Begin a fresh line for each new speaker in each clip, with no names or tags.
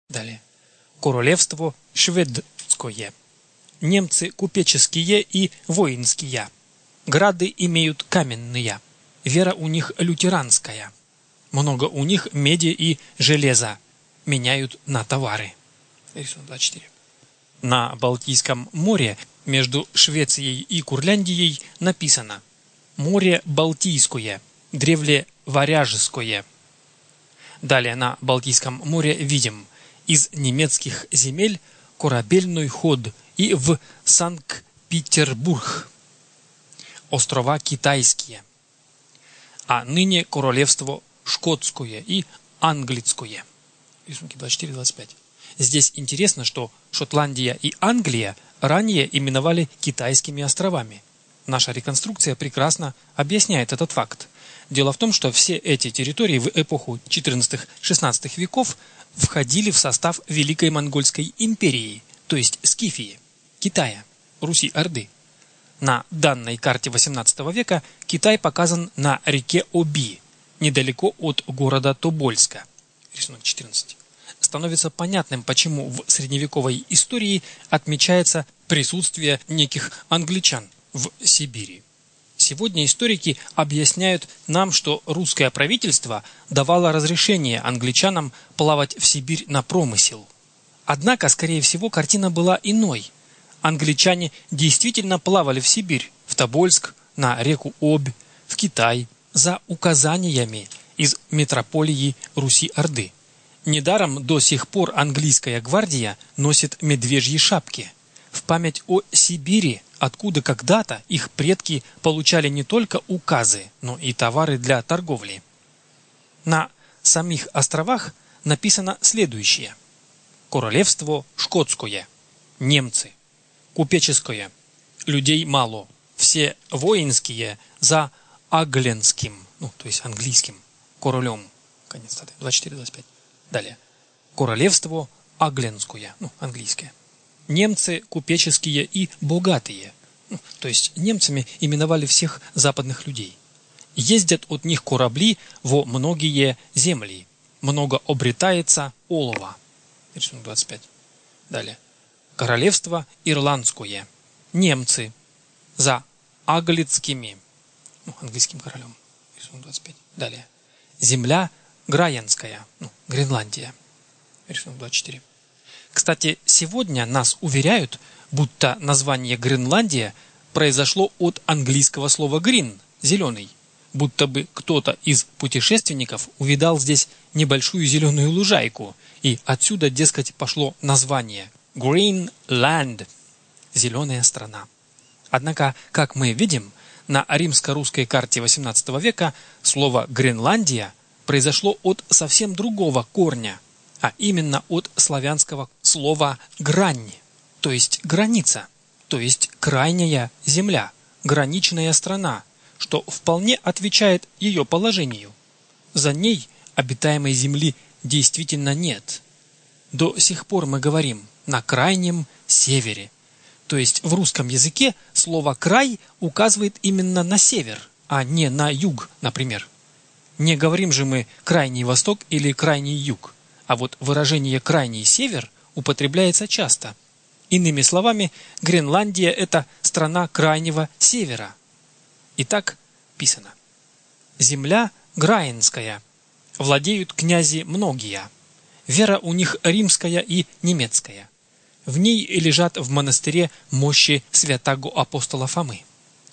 Далее. Королевство шведское. Немцы купеческие и воинские. Грады имеют каменные. Вера у них лютеранская. Много у них меди и железа. Меняют на товары. Рисунок 24. На Балтийском море между Швецией и Курляндией написано: «Море Балтийское, древле Варяжское». Далее на Балтийском море видим: из немецких земель корабельный ход и в Санкт-Петербург. Острова китайские. А ныне королевство шкотское и английское. Рисунки 24-25. Здесь интересно, что Шотландия и Англия ранее именовали китайскими островами. Наша реконструкция прекрасно объясняет этот факт. Дело в том, что все эти территории в эпоху XIV-XVI веков входили в состав Великой Монгольской империи, то есть Скифии, Китая, Руси-Орды. На данной карте XVIII века Китай показан на реке Оби, недалеко от города Тобольска. Рисунок 14. Становится понятным, почему в средневековой истории отмечается присутствие неких англичан в Сибири. Сегодня историки объясняют нам, что русское правительство давало разрешение англичанам плавать в Сибирь на промысел. Однако, скорее всего, картина была иной. Англичане действительно плавали в Сибирь, в Тобольск, на реку Обь, в Китай, за указаниями из метрополии Руси-Орды. Недаром до сих пор английская гвардия носит медвежьи шапки. В память о Сибири, откуда когда-то их предки получали не только указы, но и товары для торговли. На самих островах написано следующее: королевство шкотское, немцы, купеческое, людей мало, все воинские за агленским, то есть английским, королем. Конец цитаты. 24-25. Далее. Королевство агленское, английское. Немцы купеческие и богатые, то есть немцами именовали всех западных людей. Ездят от них корабли во многие земли. Много обретается олова. Рисунок 25. Далее. Королевство ирландское. Немцы за аглицкими, английским королем. Рисунок 25. Далее. Земля Граянская, Гренландия. Рисунок 24. Кстати, сегодня нас уверяют, будто название Гренландия произошло от английского слова green – зеленый. Будто бы кто-то из путешественников увидал здесь небольшую зеленую лужайку, и отсюда, дескать, пошло название Greenland – зеленая страна. Однако, как мы видим, на римско-русской карте XVIII века слово «Гренландия» произошло от совсем другого корня, а именно от славянского слова «грань», то есть граница, то есть крайняя земля, граничная страна, что вполне отвечает ее положению. За ней обитаемой земли действительно нет. До сих пор мы говорим «на крайнем севере». То есть в русском языке слово «край» указывает именно на север, а не на юг, например. Не говорим же мы «крайний восток» или «крайний юг», а вот выражение «крайний север» употребляется часто. Иными словами, Гренландия – это страна крайнего севера. Итак, писано: «Земля Граенская, владеют князи многие, вера у них римская и немецкая. В ней лежат в монастыре мощи святаго апостола Фомы».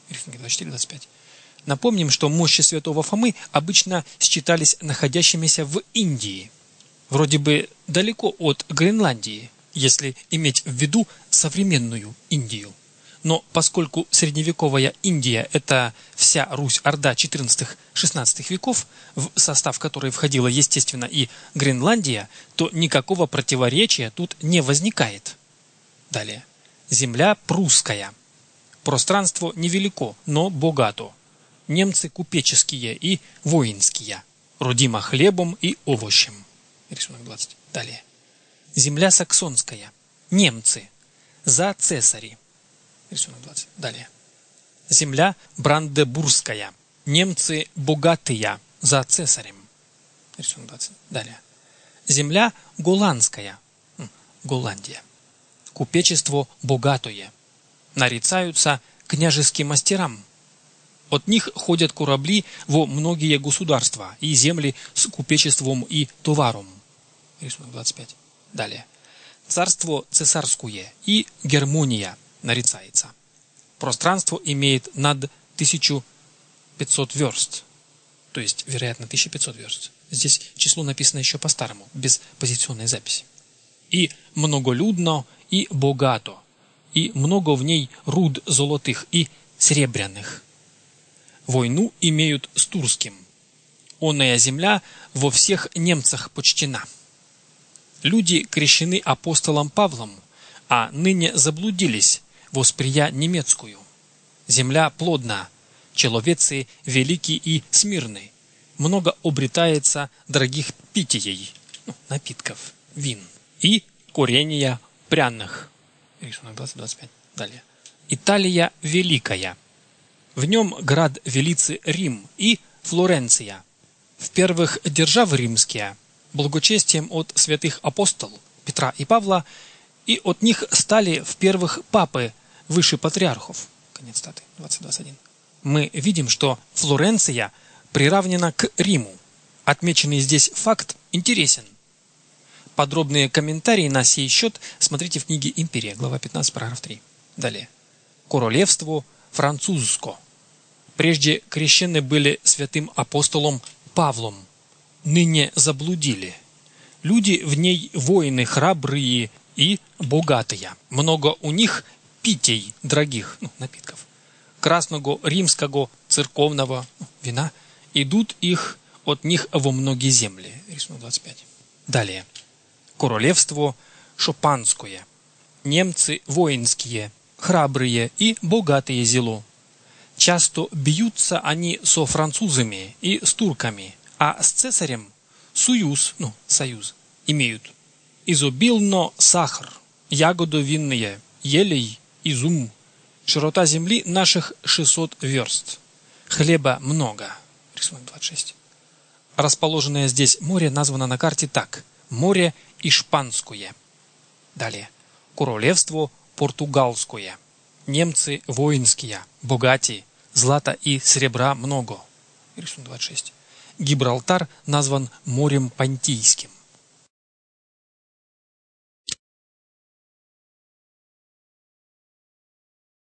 24-25. Напомним, что мощи святого Фомы обычно считались находящимися в Индии. Вроде бы далеко от Гренландии, если иметь в виду современную Индию. Но поскольку средневековая Индия – это вся Русь-Орда XIV-XVI веков, в состав которой входила, естественно, и Гренландия, то никакого противоречия тут не возникает. Далее. Земля прусская. Пространство невелико, но богато. Немцы купеческие и воинские. Родима хлебом и овощем. Рисунок 20. Далее. Земля саксонская. Немцы. За цесари. Рисунок 20. Далее. Земля брандебургская. Немцы богатые. За цесарем. Рисунок 20. Далее. Земля голландская. Голландия. Купечество богатое. Нарицаются княжеским мастерам. От них ходят корабли во многие государства и земли с купечеством и товаром. Рисунок 25. Далее. Царство цесарское и Гермония нарицается. Пространство имеет над 1500 верст. То есть, вероятно, 1500 верст. Здесь число написано еще по-старому, без позиционной записи. И многолюдно, и богато, и много в ней руд золотых и серебряных. Войну имеют с Турским. Онная земля во всех немцах почтена. Люди крещены апостолом Павлом, а ныне заблудились, восприя немецкую. Земля плодна, человецы велики и смирны. Много обретается дорогих питьей, напитков, вин и коренья пряных. Рисунок 20-25. Далее. Италия великая. В нем град велицы Рим и Флоренция. В первых державы римские, благочестием от святых апостолов Петра и Павла, и от них стали в первых папы выше патриархов. Конец статы. 20-21. Мы видим, что Флоренция приравнена к Риму. Отмеченный здесь факт интересен. Подробные комментарии на сей счет смотрите в книге «Империя», глава 15, параграф 3. Далее. Королевство французско. Прежде крещены были святым апостолом Павлом. Ныне заблудили. Люди в ней воины храбрые и богатые. Много у них питей дорогих, напитков. Красного, римского, церковного вина. Идут их от них во многие земли. Рисунок 25. Далее. Королевство шопанское. Немцы воинские, храбрые и богатые зело. Часто бьются они со французами и с турками, а с цесарем союз имеют. Изобильно сахар, ягоды винные, елей, изум. Широта земли наших 600 верст. Хлеба много. Рисунок 26. Расположенное здесь море названо на карте так. Море Ишпанское. Далее. Королевство Португалское. Немцы воинские, богатые, злата и серебра много. Рисунок 26. Гибралтар назван морем Понтийским.